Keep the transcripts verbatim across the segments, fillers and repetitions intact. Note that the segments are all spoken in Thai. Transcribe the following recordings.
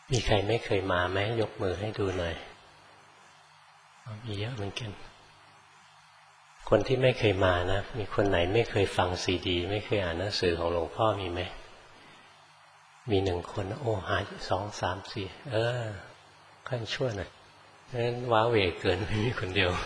มีใครไม่เคยมาไหมยกมือให้ดูหน่อยมีเยอะเหมือนกันคนที่ไม่เคยมานะมีคนไหนไม่เคยฟังซีดีไม่เคยอ่านหนังสือของหลวงพ่อมีไหมมีหนึ่งคนโอ้หายสองสามสี่เออขั้นชั่วหน่อยนั้นว้าเหวเกินไม่มีคนเดียว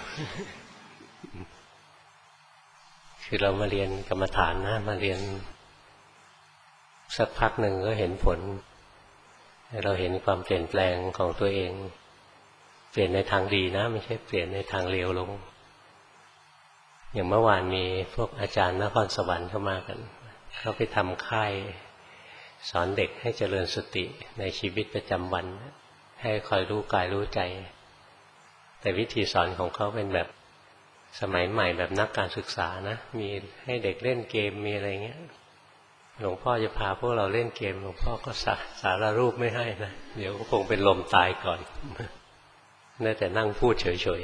คือเรามาเรียนกรรมฐานนะมาเรียนสักพักหนึ่งก็เห็นผลเราเห็นความเปลี่ยนแปลงของตัวเองเปลี่ยนในทางดีนะไม่ใช่เปลี่ยนในทางเลวลงอย่างเมื่อวานมีพวกอาจารย์นครสวรรค์เข้ามากันเขาไปทำค่ายสอนเด็กให้เจริญสติในชีวิตประจำวันให้คอยรู้กายรู้ใจแต่วิธีสอนของเขาเป็นแบบสมัยใหม่แบบนักการศึกษานะมีให้เด็กเล่นเกมมีอะไรเงี้ยหลวงพ่อจะพาพวกเราเล่นเกมหลวงพ่อก็สาสารรูปไม่ให้นะเดี๋ยวก็คงเป็นลมตายก่อนได้แต่นั่งพูดเฉย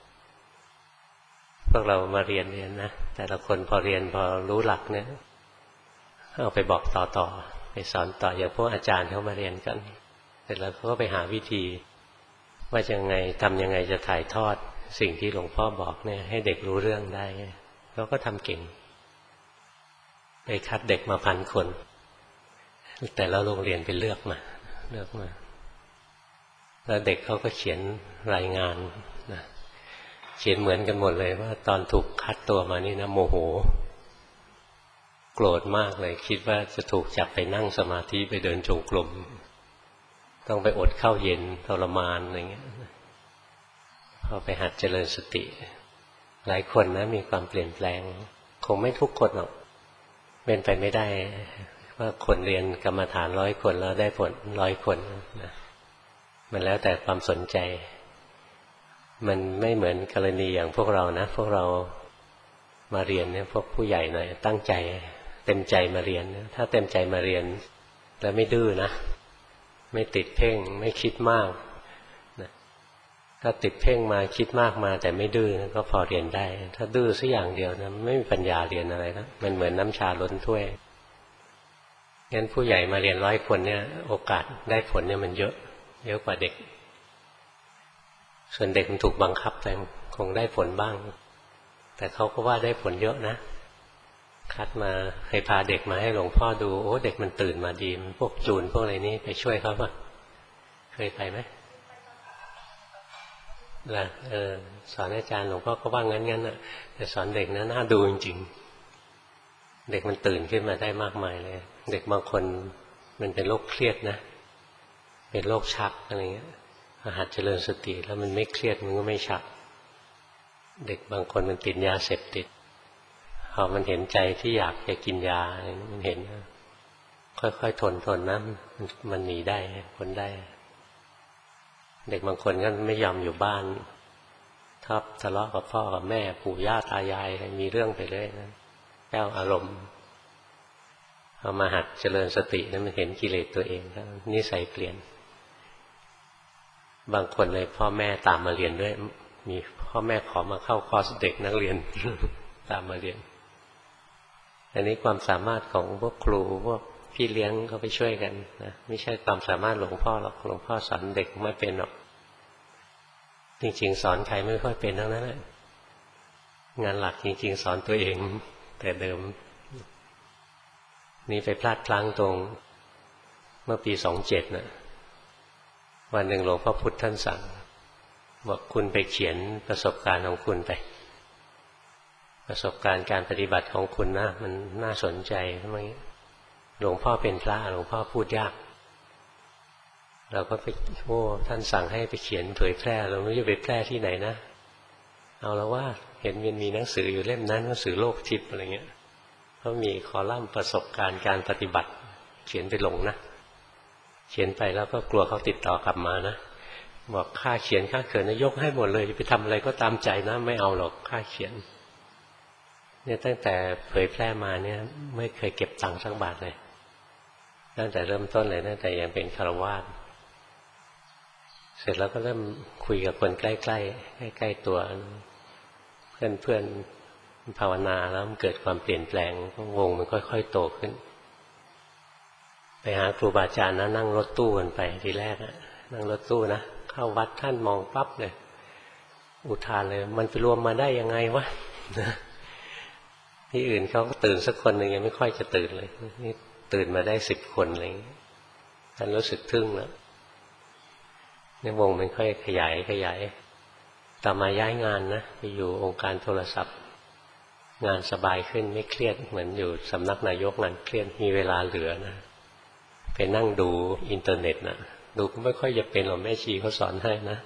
ๆพวกเรามาเรียนเรียนนะแต่ละคนพอเรียนพอรู้หลักเนี่ยเอาไปบอกต่อๆไปสอนต่ออย่างพวกอาจารย์เขามาเรียนกันเสร็จแล้วเขาก็ไปหาวิธีว่ายังไงทำยังไงจะถ่ายทอดสิ่งที่หลวงพ่อบอกเนี่ยให้เด็กรู้เรื่องได้เขาก็ทำเก่งไปคัดเด็กมาพันคนแต่ละโรงเรียนไปเลือกมาเลือกมาแล้วเด็กเขาก็เขียนรายงานนะเขียนเหมือนกันหมดเลยว่าตอนถูกคัดตัวมานี่นะโมโหโกรธมากเลยคิดว่าจะถูกจับไปนั่งสมาธิไปเดินจงกรมต้องไปอดข้าวเย็นทรมานอะไรเงี้ยพอไปหัดเจริญสติหลายคนนะมีความเปลี่ยนแปลงคงไม่ทุกคนหรอกเป็นไปไม่ได้ว่าคนเรียนกรรมฐานร้อยคนแล้วได้ผลร้อยคนนะมันแล้วแต่ความสนใจมันไม่เหมือนกรณีอย่างพวกเรานะพวกเรามาเรียนเนี่ยพวกผู้ใหญ่หน่อยตั้งใจเต็มใจมาเรียนถ้าเต็มใจมาเรียนแล้วไม่ดื้อนะไม่ติดเพ่งไม่คิดมากนะถ้าติดเพ่งมาคิดมากมาแต่ไม่ดื้อก็พอเรียนได้ถ้าดื้อสักอย่างเดียวนะไม่มีปัญญาเรียนอะไรนะมันเหมือนน้ำชาล้นถ้วยงั้นผู้ใหญ่มาเรียนร้อยคนเนี่ยโอกาสได้ผลเนี่ยมันเยอะเยอะกว่าเด็กส่วนเด็กมันถูกบังคับแต่คงได้ผลบ้างแต่เขาก็ว่าได้ผลเยอะนะคัดมาให้พาเด็กมาให้หลวงพ่อดูโอ้เด็กมันตื่นมาดีพวกจูนพวกอะไรนี้ไปช่วยเขาป่ะเคยไปไหมล่ะเออสอนอาจารย์หลวงพ่อก็ว่างั้นงั้นน่ะแต่สอนเด็กนะน่าดูจริงๆเด็กมันตื่นขึ้นมาได้มากมายเลยเด็กบางคนมันเป็นโรคเครียดนะเป็นโรคชักอะไรเงี้ยหัดเจริญสติแล้วมันไม่เครียดมันก็ไม่ชักเด็กบางคนมันติดยาเสพติดพอมันเห็นใจที่อยากจะกินยาอะไรมันเห็นค่อยๆทนทนนะมันหนีได้พ้นได้เด็กบางคนก็ไม่ยอมอยู่บ้านชอบทะเลาะกับพ่อกับแม่ปู่ย่าตายายอะไรมีเรื่องไปเลยนะแก้วอารมณ์เอามาหัดเจริญสติแล้วมันเห็นกิเลสตัวเองแล้วนิสัยเปลี่ยนบางคนเลยพ่อแม่ตามมาเรียนด้วยมีพ่อแม่ขอมาเข้าคอร์สเด็กนักเรียน ตามมาเรียนอันนี้ความสามารถของพวกครูพวกพี่เลี้ยงเขาไปช่วยกันนะไม่ใช่ความสามารถหลวงพ่อหรอกหลวงพ่อสอนเด็กไม่เป็นหรอกจริงๆสอนใครไม่ค่อยเป็นทั้งนั้นแหละงานหลักจริงๆสอนตัวเองแต่เดิมนี่ไปพลาดพลั้งตรงเมื่อปีสองเจ็ดนะวันหนึ่งหลวงพ่อพุธท่านสั่งบอกคุณไปเขียนประสบการณ์ของคุณไปประสบการณ์การปฏิบัติของคุณนะมันน่าสนใจทำไมหลวงพ่อเป็นพระหลวงพ่อพูดยากเราก็ไปโอ้ท่านสั่งให้ไปเขียนเผยแพร่เราไม่รู้จะไปแพร่ที่ไหนนะเอาแล้วว่าเห็นมันมีหนังสืออยู่เล่มนั้นหนังสือโลกทิพย์อะไรเงี้ยเขามีคอลัมน์ประสบการณ์การปฏิบัติเขียนไปลงนะเขียนไปแล้วก็กลัวเขาติดต่อกลับมานะบอกค่าเขียนค่าเขินนะยกให้หมดเลยไปทำอะไรก็ตามใจนะไม่เอาหรอกค่าเขียนเนี่ยตั้งแต่เผยแพร่มาเนี่ยไม่เคยเก็บตังค์สักบาทเลยตั้งแต่เริ่มต้นเลยตั้งแต่ยังเป็นฆราวาสเสร็จแล้วก็เริ่มคุยกับคนใกล้ๆใกล้ๆตัวเพื่อนๆภาวนาแล้วมันเกิดความเปลี่ยนแปลงวงมันค่อยๆโตขึ้นไปหาครูบาอาจารย์นะนั่งรถตู้กันไปทีแรกอะนั่งรถตู้นะเข้าวัดท่านมองปั๊บเลยอุทานเลยมันไปรวมมาได้ยังไงวะที่อื่นเขาก็ตื่นสักคนหนึ่งยังไม่ค่อยจะตื่นเลยนี่ตื่นมาได้สิบคนอะไรอย่างนี้ท่านรู้สึกทึ่งแล้วในวงมันค่อยขยายขยายต่อมาย้ายงานนะไปอยู่องค์การโทรศัพท์งานสบายขึ้นไม่เครียดเหมือนอยู่สำนักนายกงานเครียดมีเวลาเหลือนะไปนั่งดูอินเทอร์เน็ตนะดูก็ไม่ค่อยจะเป็นหรอกแม่ชีเขาสอนให้นะ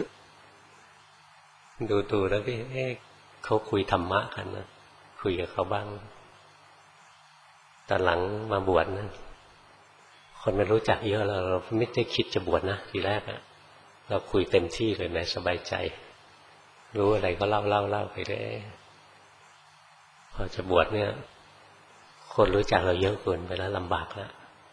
ดูดูแล้วพี่เอ๊ะเขาคุยธรรมะกันนะคุยกับเขาบ้างตอนหลังมาบวชนะคนไม่รู้จักเยอะเราเราไม่ได้คิดจะบวชนะทีแรกอะเราคุยเต็มที่เลยแม้สบายใจรู้อะไรก็เล่าเล่าเล่าไปได้พอจะบวชเนี่ยคนรู้จักเราเยอะเกินไปแล้วลำบากแล้ว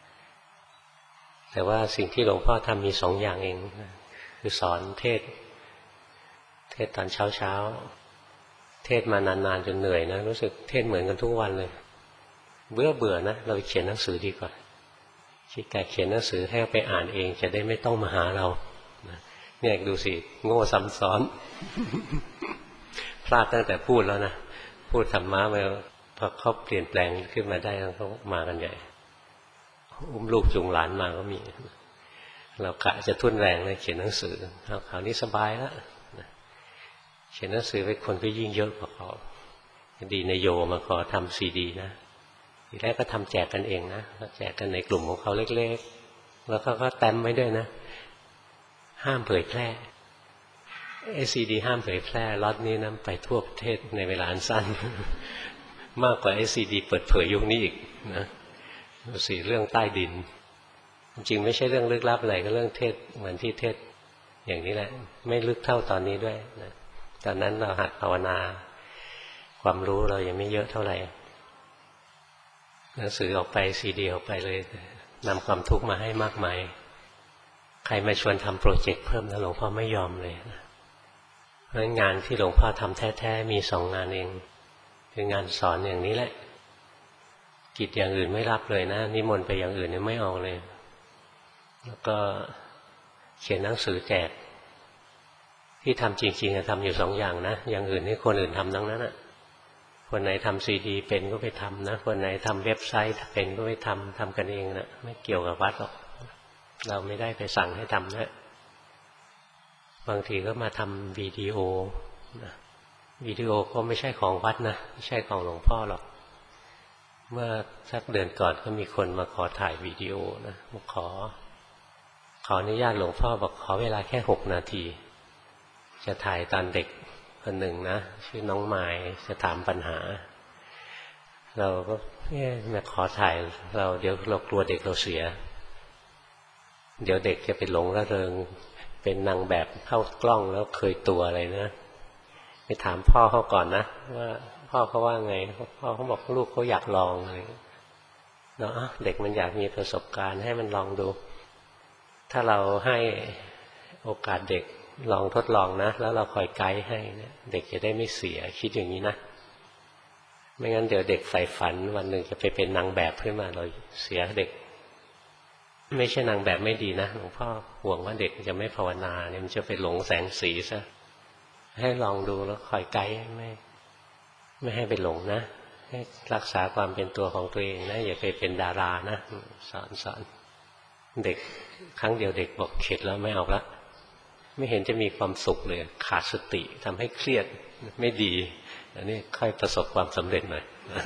แต่ว่าสิ่งที่หลวงพ่อทำมีสองอย่างเองคือสอนเทศเทศตอนเช้าเช้าเทศมานานๆจนเหนื่อยนะรู้สึกเทศเหมือนกันทุกวันเลยเบื่อเบื่อนะเราไปเขียนหนังสือดีกว่าคิดแต่เขียนหนังสือให้ไปอ่านเองจะได้ไม่ต้องมาหาเราเนี่ยดูสิโง่ซ้ำซ้อน พลาดตั้งแต่พูดแล้วนะพูดธรรมะไปพอเขาเปลี่ยนแปลงขึ้นมาได้เขามากันใหญ่อุ้มลูกจูงหลานมาก็มีเรากะจะทุ่นแรงเลยเขียนหนังสือคราวนี้สบายแล้วเขียนหนังสือไปคนก็ยิ่งเยอะกว่าเขาดีนายโยมาขอทำซีดีนะทีแรกก็ทำแจกกันเองนะแจกกันในกลุ่มของเขาเล็กๆแล้วเขาก็แต้มไว้ด้วยนะห้ามเผยแพร่ไอซีดีห้ามเผยแพร่ล็อตนี้นะไปทั่วประเทศในเวลาอันสั้น มากกว่าไอซีดีเปิดเผยยุคนี้อีกนะสี่เรื่องใต้ดินจริงไม่ใช่เรื่องลึกลับอะไรก็เรื่องเทศเหมือนที่เทศอย่างนี้แหละไม่ลึกเท่าตอนนี้ด้วยนะตอนนั้นเราหัดภาวนาความรู้เรายังไม่เยอะเท่าไหร่หนังสือออกไปซีดีออกไปเลยนำความทุกข์มาให้มากมายใครมาชวนทำโปรเจกต์เพิ่มนะหลวงพ่อไม่ยอมเลยนะเพราะงานที่หลวงพ่อทำแท้ๆมีสองงานเองคืองานสอนอย่างนี้แหละกิจอย่างอื่นไม่รับเลยนะนิมนต์ไปอย่างอื่นเนี่ยไม่เอาเลยแล้วก็เขียนหนังสือแจกที่ทำจริงๆทำอยู่สองอย่างนะอย่างอื่นให้คนอื่นทำทั้งนั้นนะคนไหนทำซีดีเป็นก็ไปทำนะคนไหนทำเว็บไซต์เป็นก็ไปทำทำกันเองนะไม่เกี่ยวกับวัดหรอกเราไม่ได้ไปสั่งให้ทำนะบางทีก็มาทำวิดีโอนะวิดีโอก็ไม่ใช่ของวัดนะไม่ใช่ของหลวงพ่อหรอกเมื่อสักเดือนก่อนก็มีคนมาขอถ่ายวิดีโอนะมาขอขออนุญาตหลวงพ่อบอกขอเวลาแค่หกนาทีจะถ่ายตอนเด็กคนหนึ่งนะชื่อน้องไม้จะถามปัญหาเราก็เนี่ยมาขอถ่ายเราเดี๋ยวเรากลัวเด็กเราเสียเดี๋ยวเด็กจะไปหลงระเริงเป็นนางแบบเข้ากล้องแล้วเคยตัวอะไรนะไปถามพ่อเขาก่อนนะว่าพ่อเขาว่าไงพ่อเขาบอกลูกเขาอยากลองอะไรเนาะเด็กมันอยากมีประสบการณ์ให้มันลองดูถ้าเราให้โอกาสเด็กลองทดลองนะแล้วเราคอยไกด์ให้เนี่ยเด็กจะได้ไม่เสียคิดอย่างนี้นะไม่งั้นเดี๋ยวเด็กใฝ่ฝันวันหนึ่งจะไปเป็นนางแบบขึ้นมาเราเสียเด็กไม่ใช่นางแบบไม่ดีนะหลวงพ่อห่วงว่าเด็กจะไม่ภาวนาเนี่ยมันจะไปหลงแสงสีซะให้ลองดูแล้วคอยไกด์ไม่ไม่ให้ไปหลงนะให้รักษาความเป็นตัวของตัวเองนะอย่าไปเป็นดารานะสอนสอนเด็กครั้งเดียวเด็กบอกเข็ดแล้วไม่เอาละไม่เห็นจะมีความสุขเลยขาดสติทำให้เครียดไม่ดีอันนี้ค่อยประสบความสำเร็จหน่อย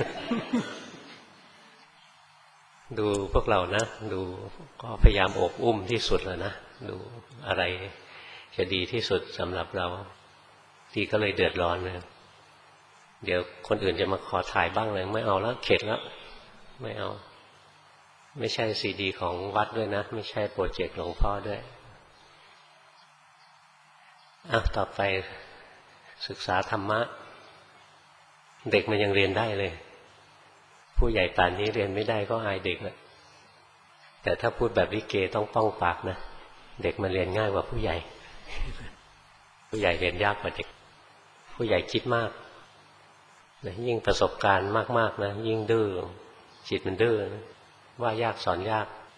ดูพวกเรานะดูก็พยายามอบอุ้มที่สุดแล้วนะดูอะไรจะดีที่สุดสำหรับเราที่ก็เลยเดือดร้อนเลยเดี๋ยวคนอื่นจะมาขอถ่ายบ้างเลยไม่เอาแล้วเข็ดแล้วไม่เอาไม่ใช่ซีดีของวัดด้วยนะไม่ใช่โปรเจกต์หลวงพ่อด้วยอ่ะต่อไปศึกษาธรรมะเด็กมันยังเรียนได้เลยผู้ใหญ่ป่านนี้เรียนไม่ได้ก็อายเด็กนะแต่ถ้าพูดแบบลิเกต้องป้องปากนะเด็กมันเรียนง่ายกว่าผู้ใหญ่ ผู้ใหญ่เรียนยากกว่าเด็กผู้ใหญ่คิดมากนะยิ่งประสบการณ์มากๆนะยิ่งดื้อจิตมันดื้อนะว่ายากสอนยาก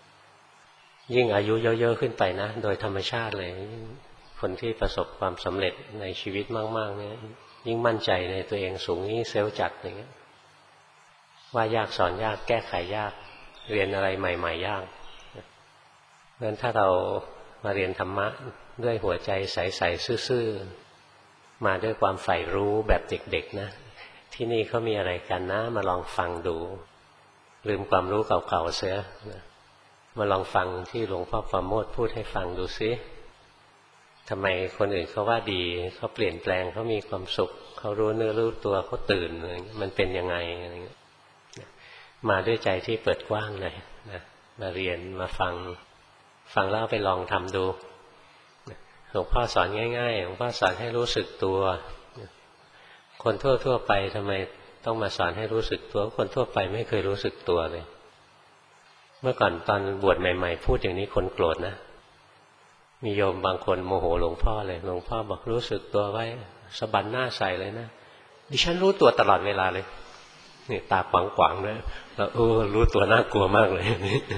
ยิ่งอายุเยอะๆขึ้นไปนะโดยธรรมชาติเลยคนที่ประสบความสำเร็จในชีวิตมากๆเนี่ยยิ่งมั่นใจในตัวเองสูงยิ่งเซลล์จัดอย่างเงี้ยว่ายากสอนยากแก้ไขยากเรียนอะไรใหม่ๆยากเพราะฉะนั้นถ้าเรามาเรียนธรรมะด้วยหัวใจใสๆซื่อๆมาด้วยความใฝ่รู้แบบเด็กๆนะที่นี่เขามีอะไรกันนะมาลองฟังดูลืมความรู้เก่าๆเสียมาลองฟังที่หลวงพ่อประโมทพูดให้ฟังดูซิทำไมคนอื่นเขาว่าดีเขาเปลี่ยนแปลงเขามีความสุขเขารู้เนื้อรู้ตัวเขาตื่นมันเป็นยังไงอะไรเงี้ยมาด้วยใจที่เปิดกว้างเลยนะมาเรียนมาฟังฟังแล้วไปลองทำดูหลวงพ่อสอนง่ายๆหลวงพ่อสอนให้รู้สึกตัวคนทั่วๆไปทำไมต้องมาสอนให้รู้สึกตัวคนทั่วไปไม่เคยรู้สึกตัวเลยเมื่อก่อนตอนบวชใหม่ๆพูดอย่างนี้คนโกรธนะมีโยมบางคนโมโหหลวงพ่อเลยหลวงพ่อบอกรู้สึกตัวไว้สะบัดหน้าใส่เลยนะดิฉันรู้ตัวตลอดเวลาเลยนี่ตาขวางๆด้วยแล้วเออรู้ตัวน่ากลัวมากเลย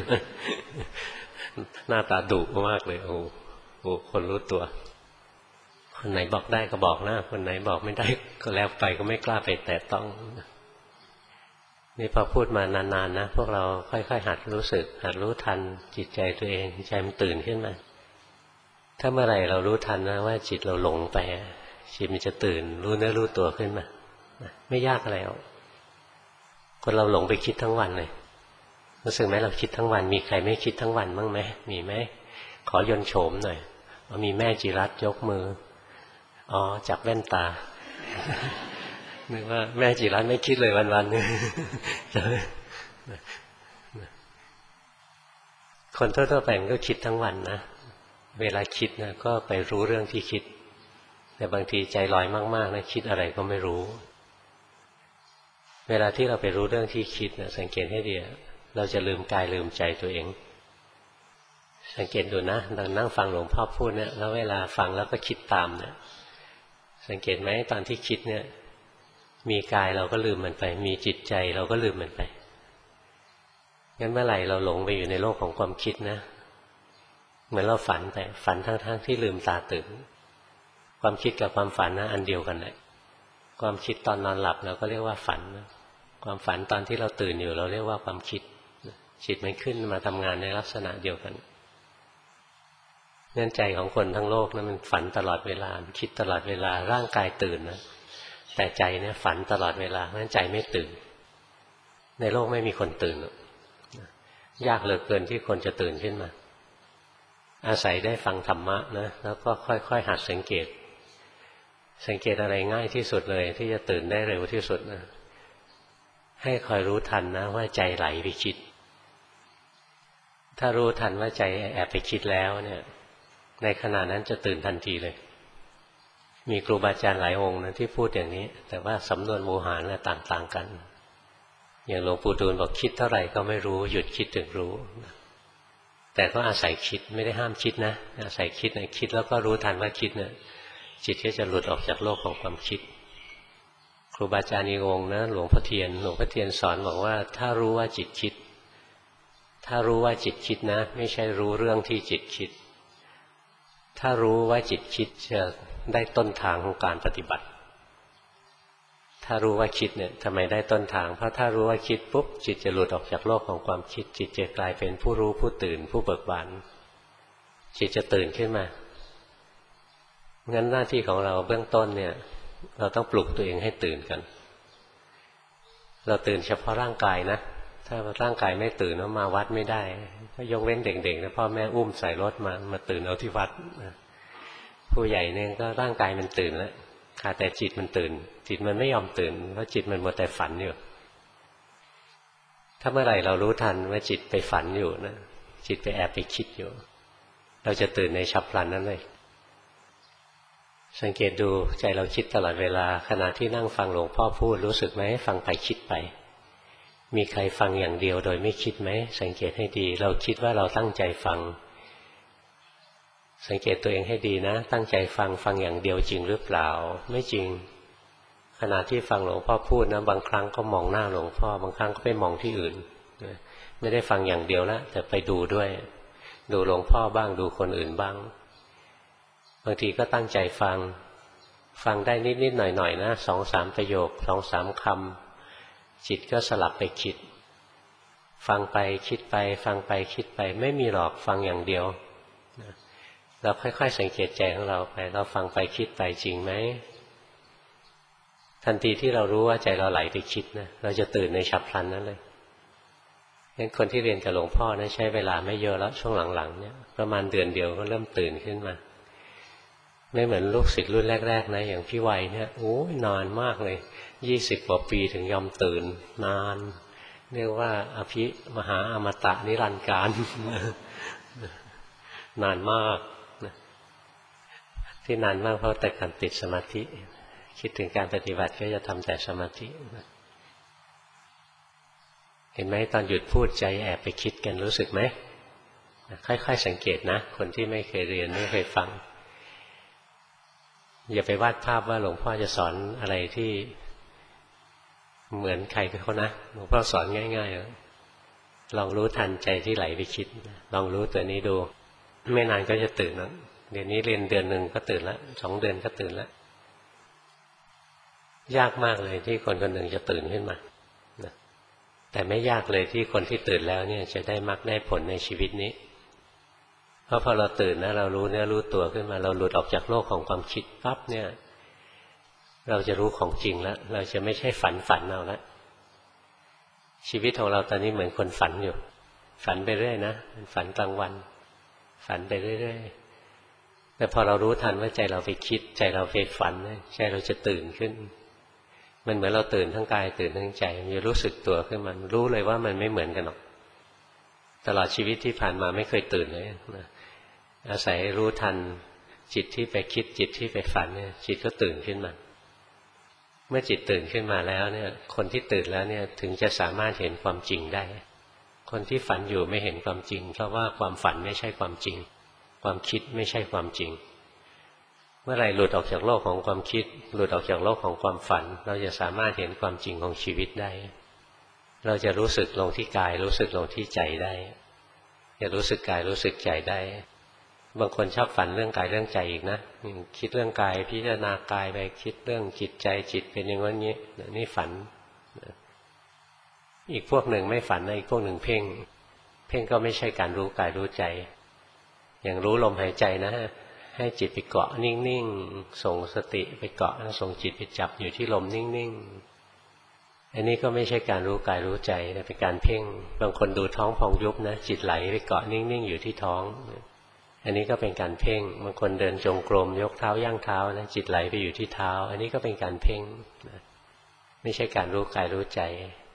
หน้าตาดุมากเลยโอ้โหคนรู้ตัวคนไหนบอกได้ก็บอกนะคนไหนบอกไม่ได้ก็แล้วไปก็ไม่กล้าไปแตะต้องนี่พอพูดมานานๆนะพวกเราค่อยๆหัดรู้สึกหัดรู้ทันจิตใจตัวเองใจมันตื่นขึ้นมาถ้าเมื่อไหร่เรารู้ทันนะว่าจิตเราหลงไปจิตมันจะตื่นรู้เนื้อรู้ตัวขึ้นมาไม่ยากอะไรหรอกคนเราหลงไปคิดทั้งวันเลยรู้สึกไหมเราคิดทั้งวันมีใครไม่คิดทั้งวันบ้างไหมมีไหมขอยนโฉมหน่อยมีแม่จิรัตน์ยกมืออ๋อจับแว่นตานึกว่าแม่จิรัตน์ไม่คิดเลยวันๆนึงคนทั่วๆไปมันก็คิดทั้งวันนะเวลาคิดนะก็ไปรู้เรื่องที่คิดแต่บางทีใจลอยมากๆนะคิดอะไรก็ไม่รู้เวลาที่เราไปรู้เรื่องที่คิดนะสังเกตให้ดีเราจะลืมกายลืมใจตัวเองสังเกตดูนะเรานั่งฟังหลวงพ่อพูดเนี่ยแล้วเวลาฟังแล้วก็คิดตามเนี่ยสังเกตไหมตอนที่คิดเนี่ยมีกายเราก็ลืมมันไปมีจิตใจเราก็ลืมมันไปงั้นเมื่อไหร่เราหลงไปอยู่ในโลกของความคิดนะเหมือนเราฝันไปฝันทั้งๆที่ลืมตาตื่นความคิดกับความฝันนะอันเดียวกันแหละความคิดตอนนอนหลับเราก็เรียกว่าฝันความฝันตอนที่เราตื่นอยู่เราเรียกว่าความคิดจิตมันขึ้นมาทำงานในลักษณะเดียวกันนั่นใจของคนทั้งโลกนะมันฝันตลอดเวลาคิดตลอดเวลาร่างกายตื่นนะแต่ใจเนี่ยฝันตลอดเวลาเพราะฉะนั้นใจไม่ตื่นในโลกไม่มีคนตื่นยากเหลือเกินที่คนจะตื่นขึ้นมาอาศัยได้ฟังธรรมะนะแล้วก็ค่อยๆหัดสังเกตสังเกตอะไรง่ายที่สุดเลยที่จะตื่นได้เร็วที่สุดนะให้คอยรู้ทันนะว่าใจไหลไปคิดถ้ารู้ทันว่าใจแอบไปคิดแล้วเนี่ยในขณะนั้นจะตื่นทันทีเลยมีครูบาอาจารย์หลายองค์นะที่พูดอย่างนี้แต่ว่าสำนวนโมหารนะต่างๆกันอย่างหลวงปู่ดูลบอกคิดเท่าไหร่ก็ไม่รู้หยุดคิดถึงรู้แต่ก็อาศัยคิดไม่ได้ห้ามคิดนะอาศัยคิดนะคิดแล้วก็รู้ทันว่าคิดเนี่ยจิตก็จะหลุดออกจากโลกของความคิดครูบาอาจารย์อีกองค์นะหลวงพ่อเทียนหลวงพ่อเทียนสอนบอกว่าถ้ารู้ว่าจิตคิดถ้ารู้ว่าจิตคิดนะไม่ใช่รู้เรื่องที่จิตคิดถ้ารู้ว่าจิตคิดจะได้ต้นทางของการปฏิบัติถ้ารู้ว่าคิดเนี่ยทำไมได้ต้นทางเพราะถ้ารู้ว่าคิดปุ๊บจิตจะหลุดออกจากโลกของความคิดจิตจะกลายเป็นผู้รู้ผู้ตื่นผู้เบิกบานจิตจะตื่นขึ้นมางั้นหน้าที่ของเราเบื้องต้นเนี่ยเราต้องปลุกตัวเองให้ตื่นกันเราตื่นเฉพาะร่างกายนะถ้าร่างกายไม่ตื่นแล้วมาวัดไม่ได้ก็ยกเว้นเด็กๆนะพ่อแม่อุ้มใส่รถมามาตื่นเอาที่วัดผู้ใหญ่เนี่ยก็ร่างกายมันตื่นแล้วค่ะแต่จิตมันตื่นจิตมันไม่ยอมตื่นเพราะจิตมันมัวแต่ฝันอยู่ถ้าเมื่อไหร่เรารู้ทันว่าจิตไปฝันอยู่นะจิตไปแอบไปคิดอยู่เราจะตื่นในฉับพลันนั้นเลยสังเกตดูใจเราคิดตลอดเวลาขณะที่นั่งฟังหลวงพ่อพูดรู้สึกไหมฟังไปคิดไปมีใครฟังอย่างเดียวโดยไม่คิดไหมสังเกตให้ดีเราคิดว่าเราตั้งใจฟังสังเกตตัวเองให้ดีนะตั้งใจฟังฟังอย่างเดียวจริงหรือเปล่าไม่จริงขณะที่ฟังหลวงพ่อพูดนะบางครั้งก็มองหน้าหลวงพ่อบางครั้งก็ไปมองที่อื่นไม่ได้ฟังอย่างเดียวแล้วแต่ไปดูด้วยดูหลวงพ่อบ้างดูคนอื่นบ้างบางทีก็ตั้งใจฟังฟังได้นิดๆหน่อยๆนะสองสามประโยคสองสามคำจิตก็สลับไปคิดฟังไปคิดไปฟังไปคิดไปไม่มีหรอกฟังอย่างเดียวเราค่อยๆสังเกตใจของเราไปเราฟังไปคิดไปจริงไหมทันทีที่เรารู้ว่าใจเราไหลไปคิดนะเราจะตื่นในฉับพลันนั้นเลยงั้นคนที่เรียนกับหลวงพ่อนะใช้เวลาไม่เยอะแล้วช่วงหลังๆเนี่ยประมาณเดือนเดียวก็เริ่มตื่นขึ้นมาไม่เหมือนลูกศิษย์รุ่นแรกๆนะอย่างพี่วัยเนี่ยโอ้ยนานมากเลยยี่สิบกว่าปีถึงยอมตื่นนานเรียกว่าอภิมหาอมตะนิรันดร์การนานมากที่นานมากเพราะแต่การติดสมาธิคิดถึงการปฏิบัติก็จะทำแต่สมาธิเห็นไหมตอนหยุดพูดใจแอบไปคิดกันรู้สึกไหมค่อยๆสังเกตนะคนที่ไม่เคยเรียนไม่เคยฟังอย่าไปวาดภาพว่าหลวงพ่อจะสอนอะไรที่เหมือนใครเขานะหลวงพ่อสอนง่ายๆลองรู้ทันใจที่ไหลไปคิดลองรู้ตัวนี้ดูไม่นานก็จะตื่นแล้วเดี๋ยวนี้เรียนเดือนหนึ่งก็ตื่นแล้วสองเดือนก็ตื่นแล้วยากมากเลยที่คนคนหนึ่งจะตื่นขึ้นมาแต่ไม่ยากเลยที่คนที่ตื่นแล้วเนี่ยจะได้มรรคได้ผลในชีวิตนี้เพราะพอเราตื่นนะเรารู้เนื้อรู้ตัวขึ้นมาเราหลุดออกจากโลกของความคิดปั๊บเนี่ยเราจะรู้ของจริงแล้วเราจะไม่ใช่ฝันฝันเอาละชีวิตของเราตอนนี้เหมือนคนฝันอยู่ฝันไปเรื่อยนะฝันกลางวันฝันไปเรื่อยๆแต่พอเรารู้ทันว่าใจเราไปคิดใจเราไปฝันใจเราจะตื่นขึ้นมันเหมือนเราตื่นทั้งกายตื่นทั้งใจมันจะรู้สึกตัวขึ้นมันรู้เลยว่ามันไม่เหมือนกันหรอกตลอดชีวิตที่ผ่านมาไม่เคยตื่นเลยนะอาศัยรู้ทันจิตที่ไปคิดจิตที่ไปฝันเนี่ยจิตก็ตื่นขึ้นมาเมื่อจิตตื่นขึ้นมาแล้วเนี่ยคนที่ตื่นแล้วเนี่ยถึงจะสามารถเห็นความจริงได้คนที่ฝันอยู่ไม่เห็นความจริงเพราะว่าความฝันไม่ใช่ความจริงความคิดไม่ใช่ความจริงเมื่อไหร่หลุดออกจากโลกของความคิดหลุดออกจากโลกของความฝันเราจะสามารถเห็นความจริงของชีวิตได้เราจะรู้สึกลงที่กายรู้สึกลงที่ใจได้จะรู้สึกกายรู้สึกใจได้บางคนชอบฝันเรื่องกายเรื่องใจอีกนะคิดเรื่องกายพิจารณากายไปคิดเรื่องจิตใจจิตเป็นอย่างนี้นี่ฝันอีกพวกหนึ่งไม่ฝันนะอีกพวกหนึ่งเพ่งเพ่งก็ไม่ใช่การรู้กายรู้ใจอย่างรู้ลมหายใจนะให้จิตไปเกาะนิ่งๆส่งสติไปเกาะส่งจิตไปจับอยู่ที่ลมนิ่งๆอันนี้ก็ไม่ใช่การรู้กายรู้ใจแต่เป็นการเพ่งบางคนดูท้องพองยุบนะจิตไหลไปเกาะนิ่งๆอยู่ที่ท้องอันนี้ก็เป็นการเพ่งบางคนเดินจงกรมยกเท้าย่างเท้านะจิตไหลไปอยู่ที่เท้าอันนี้ก็เป็นการเพ่งไม่ใช่การรู้กายรู้ใจ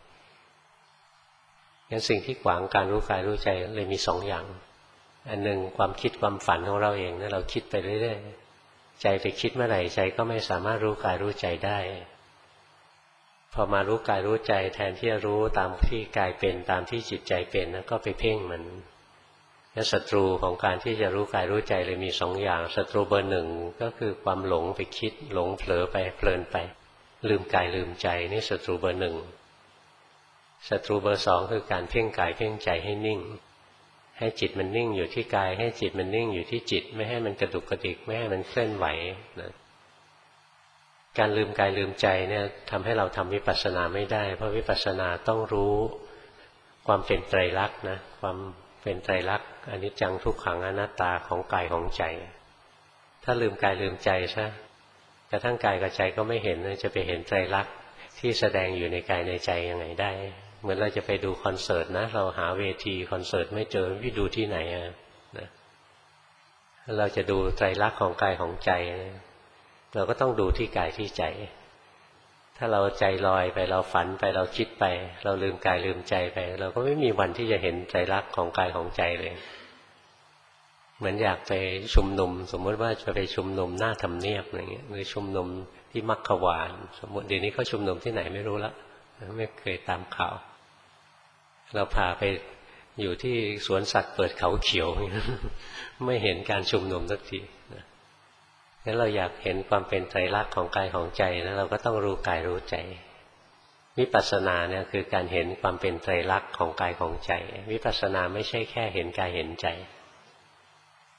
งั้นสิ่งที่ขวางการรู้กายรู้ใจเลยมีสองอย่างอันหนึ่งความคิดความฝันของเราเองนะเราคิดไปเรื่อยๆใจไปคิดเมื่อไหร่ใจก็ไม่สามารถรู้กายรู้ใจได้พอมารู้กายรู้ใจแทนที่จะรู้ตามที่กายเป็นตามที่จิตใจเป็นนะก็ไปเพ่งมันและศัตรูของการที่จะรู้กายรู้ใจเลยมีสองอย่างศัตรูเบอร์หนึ่งก็คือความหลงไปคิดหลงเผลอไปเพลินไปลืมกายลืมใจนี่ศัตรูเบอร์หนึ่งศัตรูเบอร์สองคือการเพ่งกายเพ่งใจให้นิ่งให้จิตมันนิ่งอยู่ที่กายให้จิตมันนิ่งอยู่ที่จิตไม่ให้มันกระดุกกระดิกไม่ให้มันเคลื่อนไหวนะการลืมกายลืมใจเนี่ยทำให้เราทำวิปัสสนาไม่ได้เพราะวิปัสสนาต้องรู้ความเป็นไตรลักษณ์นะความเป็นไตรลักษณ์อนิจจังทุกขังอนัตตาของกายของใจถ้าลืมกายลืมใจซะกระทั่งกายกับใจก็ไม่เห็นจะไปเห็นไตรลักษณ์ที่แสดงอยู่ในกายในใจยังไงได้เหมือนเราจะไปดูคอนเสิร์ตนะเราหาเวทีคอนเสิร์ตไม่เจอวิดูที่ไหนอ่ะนะเราจะดูไตรลักษณ์ของกายของใจเราก็ต้องดูที่กายที่ใจถ้าเราใจลอยไปเราฝันไปเราคิดไปเราลืมกายลืมใจไปเราก็ไม่มีวันที่จะเห็นไตรลักษณ์ของกายของใจเลยเหมือนอยากไปชุมนุมสมมติว่าจะไปชุมนุมหน้าทำเนียบอะไรเงี้ยหรือชุมนุมที่มัคควานสมมติเดี๋ยวนี้เขาชุมนุมที่ไหนไม่รู้ละไม่เคยตามข่าวเราพาไปอยู่ที่สวนสัตว์เปิดเขาเขียวไม่เห็นการชุมนุมสักทีงั้นเราอยากเห็นความเป็นไตรลักษณ์ของกายของใจนะเราก็ต้องรู้กายรู้ใจวิปัสสนาเนี่ยคือการเห็นความเป็นไตรลักษณ์ของกายของใจวิปัสสนาไม่ใช่แค่เห็นกายเห็นใจ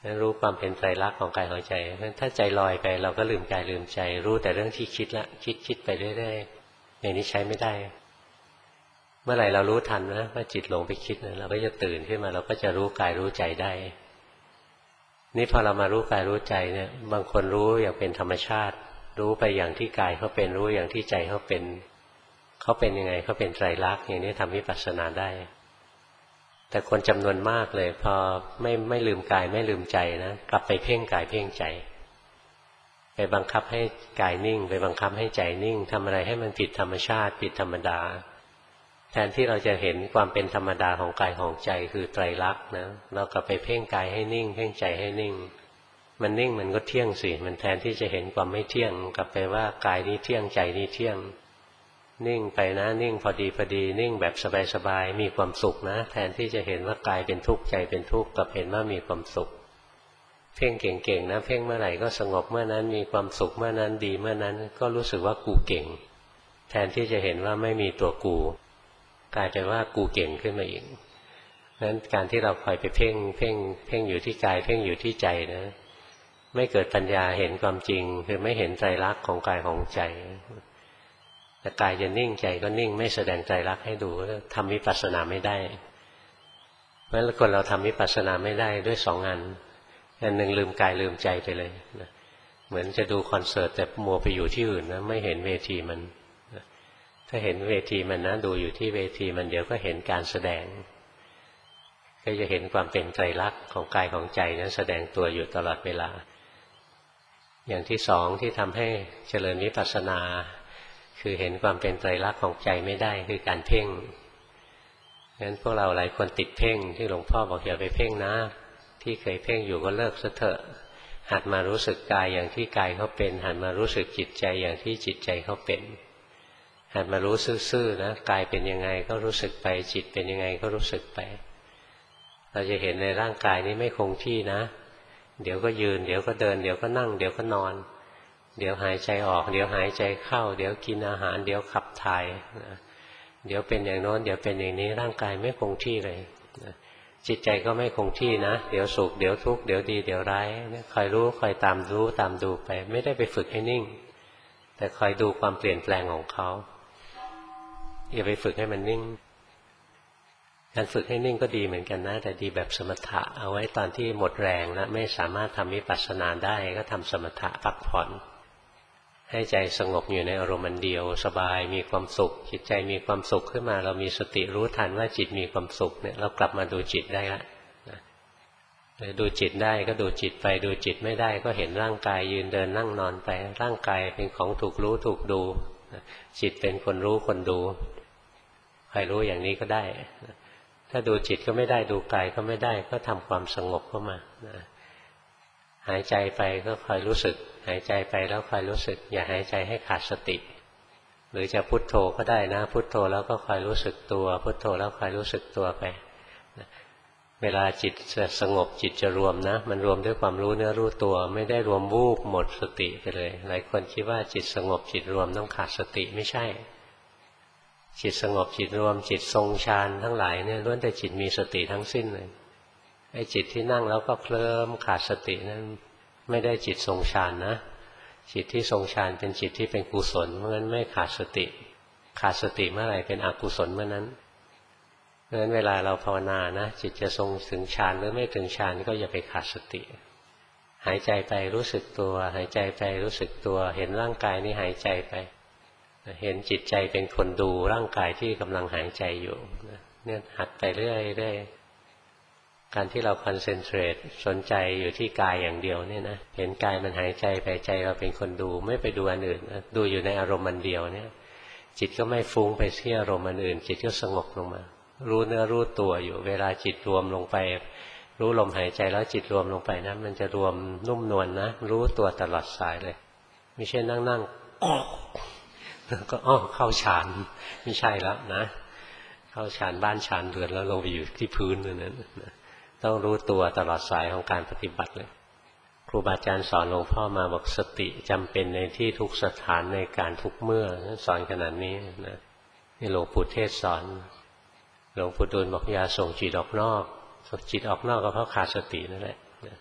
รู้ความเป็นไตรลักษณ์ของกายของใจถ้าใจลอยไปเราก็ลืมกายลืมใจรู้แต่เรื่องที่คิดละคิดคิดไปเรื่อยๆอย่างนี้ใช้ไม่ได้เมื่อไหร่เรารู้ทันนะว่าจิตหลงไปคิดนะเราก็จะตื่นขึ้นมาเราก็จะรู้กายรู้ใจได้นี่พอเรามารู้กายรู้ใจเนี่ยบางคนรู้อย่างเป็นธรรมชาติรู้ไปอย่างที่กายเขาเป็นรู้อย่างที่ใจเขาเป็นเขาเป็นยังไงเขาเป็นไตรลักษณ์อย่างนี้ทำวิปัสสนาได้แต่คนจำนวนมากเลยพอไม่ไม่ลืมกายไม่ลืมใจนะกลับไปเพ่งกายเพ่งใจไปบังคับให้กายนิ่งไปบังคับให้ใจนิ่งทำอะไรให้มันผิดธรรมชาติผิดธรรมดาแทนที่เราจะเห็นความเป็นธรรมดาของกายของใจคือไตรลักษณ์นะเรากลับไปเพ่งกายให้นิ่งเพ่งใจให้นิ่งมันนิ่งมันก็เที่ยงสิมันแทนที่จะเห็นความไม่เที่ยงกลับไปว่ากายนี้เที่ยงใจนี้เที่ยงนิ่งไปนะนิ่งพอดีพอดีนิ่งแบบสบายๆมีความสุขนะแทนที่จะเห็นว่ากายเป็นทุกข์ใจเป็นทุกข์กลับเห็นว่ามีความสุขเพ่งเก่งๆนะเพ่งเมื่อไหร่ก็สงบเมื่อนั้นมีความสุขเมื่อนั้นดีเมื่อนั้นก็รู้สึกว่ากูเก่งแทนที่จะเห็นว่าไม่มีตัวกูกลายเป็นว่ากูเก่งขึ้นมาอีกเพราะฉะนั้นการที่เราคอยไปเพ่งเพ่งเพ่งอยู่ที่กายเพ่งอยู่ที่ใจนะไม่เกิดปัญญาเห็นความจริงคือไม่เห็นไตรลักษณ์ของกายของใจแต่กายจะนิ่งใจก็นิ่งไม่แสดงไตรลักษณ์ให้ดูทำวิปัสสนาไม่ได้เพราะฉะนั้นคนเราทำวิปัสสนาไม่ได้ด้วยสองอันอันหนึ่งลืมกายลืมใจไปเลยนะเหมือนจะดูคอนเสิร์ตแต่มัวไปอยู่ที่อื่นนะไม่เห็นเวทีมันถ้าเห็นเวทีมันนะดูอยู่ที่เวทีมันเดี๋ยวก็เห็นการแสดงก็จะเห็นความเป็นไตรลักษณ์ของกายของใจนั้นแสดงตัวอยู่ตลอดเวลาอย่างที่สองที่ทำให้เจริญวิปัสสนาคือเห็นความเป็นไตรลักษณ์ของใจไม่ได้คือการเพ่งงั้นพวกเราหลายคนติดเพ่งที่หลวงพ่อบอกอย่าไปเพ่งนะที่เคยเพ่งอยู่ก็เลิกซะเถอะหัดมารู้สึกกายอย่างที่กายเขาเป็นหัดมารู้สึกจิตใจอย่างที่จิตใจเขาเป็นหัดมารู้ซื่อๆนะกายเป็นยังไงก็รู้สึกไปจิตเป็นยังไงก็รู้สึกไปเราจะเห็นในร่างกายนี้ไม่คงที่นะเดี๋ยวก็ยืนเดี๋ยวก็เดินเดี๋ยวก็นั่งเดี๋ยวก็นอนเดี๋ยวหายใจออกเดี๋ยวหายใจเข้าเดี๋ยวกินอาหารเดี๋ยวขับถ่ายนะเดี๋ยวเป็นอย่างโน้นเดี๋ยวเป็นอย่างนี้ร่างกายไม่คงที่เลยนะจิตใจก็ไม่คงที่นะเดี๋ยวสุขเดี๋ยวทุกข์เดี๋ยวดีเดี๋ยวร้ายคอยรู้คอยตามรู้ตามดูไปไม่ได้ไปฝึกให้นิ่งแต่คอยดูความเปลี่ยนแปลงของเขาอย่าไปฝึกให้มันนิ่งการฝึกให้นิ่งก็ดีเหมือนกันนะแต่ดีแบบสมถะเอาไว้ตอนที่หมดแรงแล้วไม่สามารถทำวิปัสสนาได้ก็ทำสมถะพักผ่อนให้ใจสงบอยู่ในอารมณ์เดียวสบายมีความสุขจิตใจมีความสุขขึ้นมาเรามีสติรู้ทันว่าจิตมีความสุขเนี่ยเรากลับมาดูจิตได้ละดูจิตได้ก็ดูจิตไปดูจิตไม่ได้ก็เห็นร่างกายยืนเดินนั่งนอนไปร่างกายเป็นของถูกรู้ถูกดูจิตเป็นคนรู้คนดูใครรู้อย่างนี้ก็ได้ถ้าดูจิตก็ไม่ได้ดูกายก็ไม่ได้ก็ทำความสงบเข้ามาหายใจไปก็คอยรู้สึกหายใจไปแล้วคอยรู้สึกอย่าหายใจให้ขาดสติหรือจะพุทโธก็ได้นะพุทโธแล้วก็คอยรู้สึกตัวพุทโธแล้วคอยรู้สึกตัวไปเวลาจิตจะสงบจิตจะรวมนะมันรวมด้วยความรู้เนื้อรู้ตัวไม่ได้รวมวูบหมดสติไปเลยหลายคนคิดว่าจิตสงบจิตรวมต้องขาดสติไม่ใช่จิตสงบจิตรวมจิตทรงฌานทั้งหลายเนี่ยล้วนแต่จิตมีสติทั้งสิ้นเลยไอ้จิตที่นั่งแล้วก็เคลิ้มขาดสตินั้นไม่ได้จิตทรงฌานนะจิตที่ทรงฌานเป็นจิตที่เป็นกุศลเพราะงั้นไม่ขาดสติขาดสติเมื่อไหร่เป็นอกุศลเมื่อนั้นเพราะฉะนั้นเวลาเราภาวนานะจิตจะทรงถึงฌานหรือไม่ถึงฌานก็อย่าไปขาดสติหายใจไปรู้สึกตัวหายใจไปรู้สึกตัวเห็นร่างกายนี้หายใจไปเห็นจิตใจเป็นคนดูร่างกายที่กำลังหายใจอยู่เนี่ยหัดไปเรื่อยๆการที่เราคอนเซนเทรตสนใจอยู่ที่กายอย่างเดียวเนี่ยนะเห็นกายมันหายใจไปใจเราเป็นคนดูไม่ไปดูอันอื่นดูอยู่ในอารมณ์อันเดียวเนี่ยจิตก็ไม่ฟุ้งไปที่อารมณ์อันอื่นจิตก็สงบลงมารู้เนื้อรู้ตัวอยู่เวลาจิตรวมลงไปรู้ลมหายใจแล้วจิตรวมลงไปนะมันจะรวมนุ่มนวล นะรู้ตัวตลอดสายเลยไม่ใช่นั่งๆแล้วก็อ้อเข้าฌานไม่ใช่แล้วนะเข้าฌานบ้านฌานเรือนแล้วลงไปอยู่ที่พื้นนั่นนะต้องรู้ตัวตลอดสายของการปฏิบัติเลยครูบาอาจารย์สอนหลวงพ่อมาบอกสติจำเป็นในที่ทุกสถานในการทุกเมื่อสอนขนาดนี้นะนี่หลวงปู่เทศสอนหลวงปู่ดูลบอกอย่าส่งจิตออกนอกส่งจิตออกนอกก็เพราะขาดสตินั่นแหละ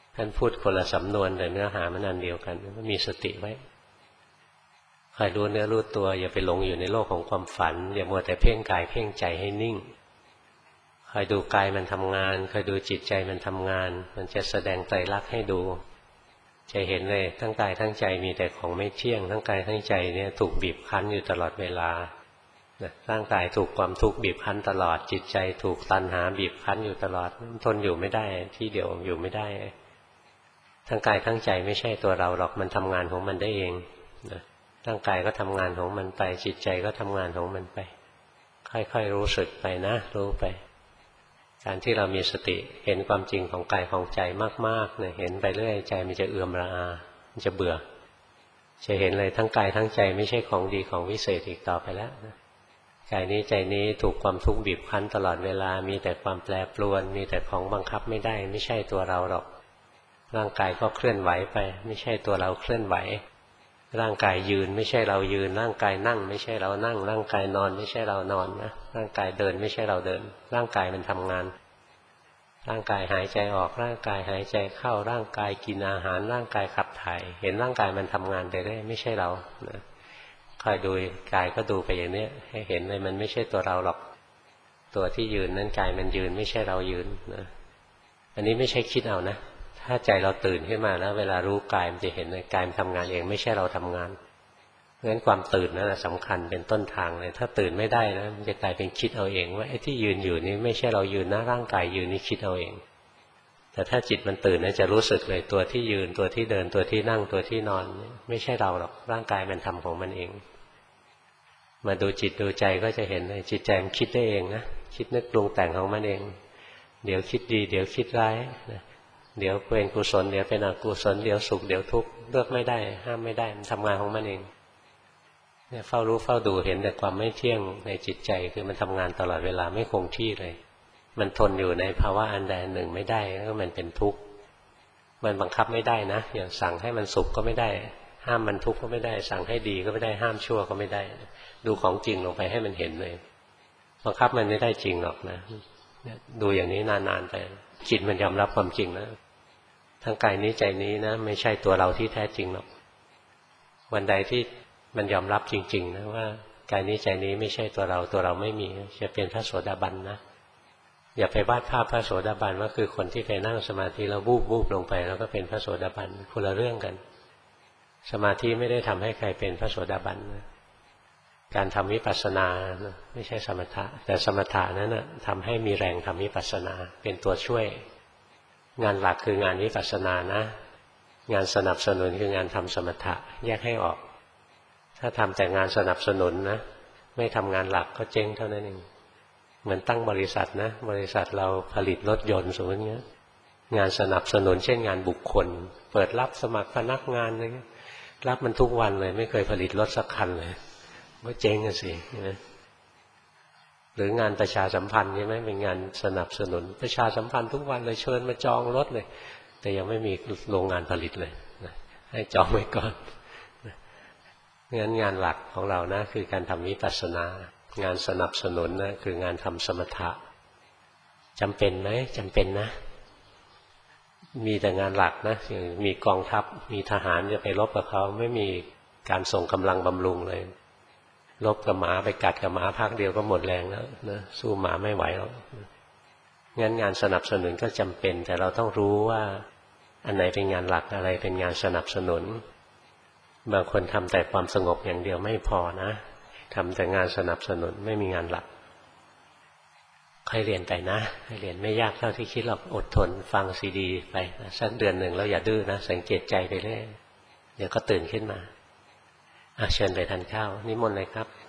ท่านพูดคนละสำนวนแต่เนื้อหามันอันเดียวกันมีสติไว้คอยรู้เนื้อรู้ตัวอย่าไปหลงอยู่ในโลกของความฝันอย่ามัวแต่เพ่งกายเพ่งใจให้นิ่งคอยดูกายมันทำงานคอยดูจิตใจมันทำงานมันจะแสดงไตรลักษณ์ให้ดูจะเห็นเลยทั้งกายทั้งใจมีแต่ของไม่เที่ยงทั้งกายทั้งใจเนี่ยถูกบีบคั้นอยู่ตลอดเวลาร่างกายถูกความทุกข์บีบคั้นตลอดจิตใจถูกตัณหาบีบคั้นอยู่ตลอดทนอยู่ไม่ได้ที่เดียวอยู่ไม่ได้ทั้งกายทั้งใจไม่ใช่ตัวเราหรอกมันทำงานของมันได้เองร่างกายก็ทำงานของมันไปจิตใจก็ทำงานของมันไปค่อยๆรู้สึกไปนะรู้ไปการที่เรามีสติเห็นความจริงของกายของใจมากๆเนี่ยเห็นไปเรื่อยใจมันจะเอื่อมระอามันจะเบื่อจะเห็นเลยทั้งกายทั้งใจไม่ใช่ของดีของวิเศษอีกต่อไปแล้วกายนี้ใจนี้ถูกความทุกข์บีบคั้นตลอดเวลามีแต่ความแปรปรวนมีแต่ของบังคับไม่ได้ไม่ใช่ตัวเราหรอกร่างกายก็เคลื่อนไหวไปไม่ใช่ตัวเราเคลื่อนไหวร่างกายยืนไม่ใช่เรายืนร่างกายนั่งไม่ใช่เรานั่งร่างกายนอนไม่ใช่เรานอนนะร่างกายเดินไม่ใช่เราเดินร่างกายมันทำงานร่างกายหายใจออกร่างกายหายใจเข้าร่างกายกินอาหารร่างกายขับถ่ายเห็นร่างกายมันทำงานไปได้ไม่ใช่เรานะคอยดูกายก็ดูไปอย่างนี้ให้เห็นเลยมันไม่ใช่ตัวเราหรอกตัวที่ยืนนั้นกายมันยืนไม่ใช่เรายืนนะอันนี้ไม่ใช่คิดเอานะถ้าใจเราตื่นขึ้นมาแล้วเวลารู้กายมันจะเห็นเลยกายมันทำงานเองไม่ใช่เราทำงานเพราะฉะนั้นความตื่นนั่นแหละสำคัญเป็นต้นทางเลยถ้าตื่นไม่ได้นะมันจะกลายเป็นคิดเอาเองว่าไอ้ที่ยืนอยู่นี่ไม่ใช่เรายืนนะร่างกายยืนนี่คิดเอาเองแต่ถ้าจิตมันตื่นนะจะรู้สึกเลยตัวที่ยืนตัวที่เดินตัวที่นั่งตัวที่นอนไม่ใช่เราหรอกร่างกายมันทำของมันเองมาดูจิตดูใจก็จะเห็นเลยจิตใจมันคิดได้เองนะคิดนึกปรุงแต่งของมันเองเดี๋ยวคิดดีเดี๋ยวคิดร้ายนะเดี๋ยวเป็นกุศลเดี๋ยวเป็นอกุศลเดี๋ยวสุขเดี๋ยวทุกข์เลือกไม่ได้ห้ามไม่ได้มันทำงานของมันเองเนี่ยเฝ้ารู้เฝ้าดูเห็นแต่ความไม่เที่ยงในจิตใจคือมันทำงานตลอดเวลาไม่คงที่เลยมันทนอยู่ในภาวะอันใดอันหนึ่งไม่ได้ก็มันเป็นทุกข์มันบังคับไม่ได้นะอย่างสั่งให้มันสุขก็ไม่ได้ห้ามมันทุกข์ก็ไม่ได้สั่งให้ดีก็ไม่ได้ห้ามชั่วก็ไม่ได้ดูของจริงลงไปให้มันเห็นเลยบังคับมันไม่ได้จริงหรอกนะดูอย่างนี้นานๆไปจิตมันยอมรับความจริงนะทั้งกายนี้ใจนี้นะไม่ใช่ตัวเราที่แท้จริงหรอกวันใดที่มันยอมรับจริงๆนะว่ากายนี้ใจนี้ไม่ใช่ตัวเราตัวเราไม่มีจะเป็นพระโสดาบันนะอย่าไปวาดภาพพระโสดาบันว่าคือคนที่ไปนั่งสมาธิแล้ววูบวูบลงไปแล้วก็เป็นพระโสดาบันคนละเรื่องกันสมาธิไม่ได้ทำให้ใครเป็นพระโสดาบันนะการทำวิปัสสนาไม่ใช่สมถะแต่สมถะนั้นนะทำให้มีแรงทำวิปัสสนาเป็นตัวช่วยงานหลักคืองานวิปัสสนานะงานสนับสนุนคืองานทำสมถะแยกให้ออกถ้าทำแต่งานสนับสนุนนะไม่ทำงานหลักก็เจ๊งเท่านั้นเองเหมือนตั้งบริษัทนะบริษัทเราผลิตรถยนต์สมมติเงี้ยงานสนับสนุนเช่นงานบุคคลเปิดรับสมัครพนักงานอะไรเงี้ยรับมันทุกวันเลยไม่เคยผลิตรถสักคันเลยก็เจ๊งกันสินะหรืองานประชาสัมพันธ์ใช่ไหมเป็นงานสนับสนุนประชาสัมพันธ์ทุกวันเลยเชิญมาจองรถเลยแต่ยังไม่มีโรงงานผลิตเลยนะให้จองไว้ก่อนงั้นงานหลักของเรานะคือการทำวิปัสสนางานสนับสนุนนะคืองานทำสมถะจำเป็นไหมจำเป็นนะมีแต่งานหลักนะมีกองทัพมีทหารจะไปรบกับเขาไม่มีการส่งกำลังบำรุงเลยรบกับหมาไปกัดกับหมาพักเดียวก็หมดแรงแล้วนะสู้หมาไม่ไหวหรอกงั้นงานสนับสนุนก็จำเป็นแต่เราต้องรู้ว่าอันไหนเป็นงานหลักอะไรเป็นงานสนับสนุนบางคนทำแต่ความสงบอย่างเดียวไม่พอนะทำแต่งานสนับสนุนไม่มีงานหลักค่อยเรียนไปนะค่อยเรียนไม่ยากเท่าที่คิดหรอกอดทนฟังซีดีไปสักเดือนหนึ่งแล้วอย่าดื้อนะสังเกตใจไปเรื่อยเดี๋ยวก็ตื่นขึ้นมาเชิญไปทานข้าวนิมนต์เลยครับ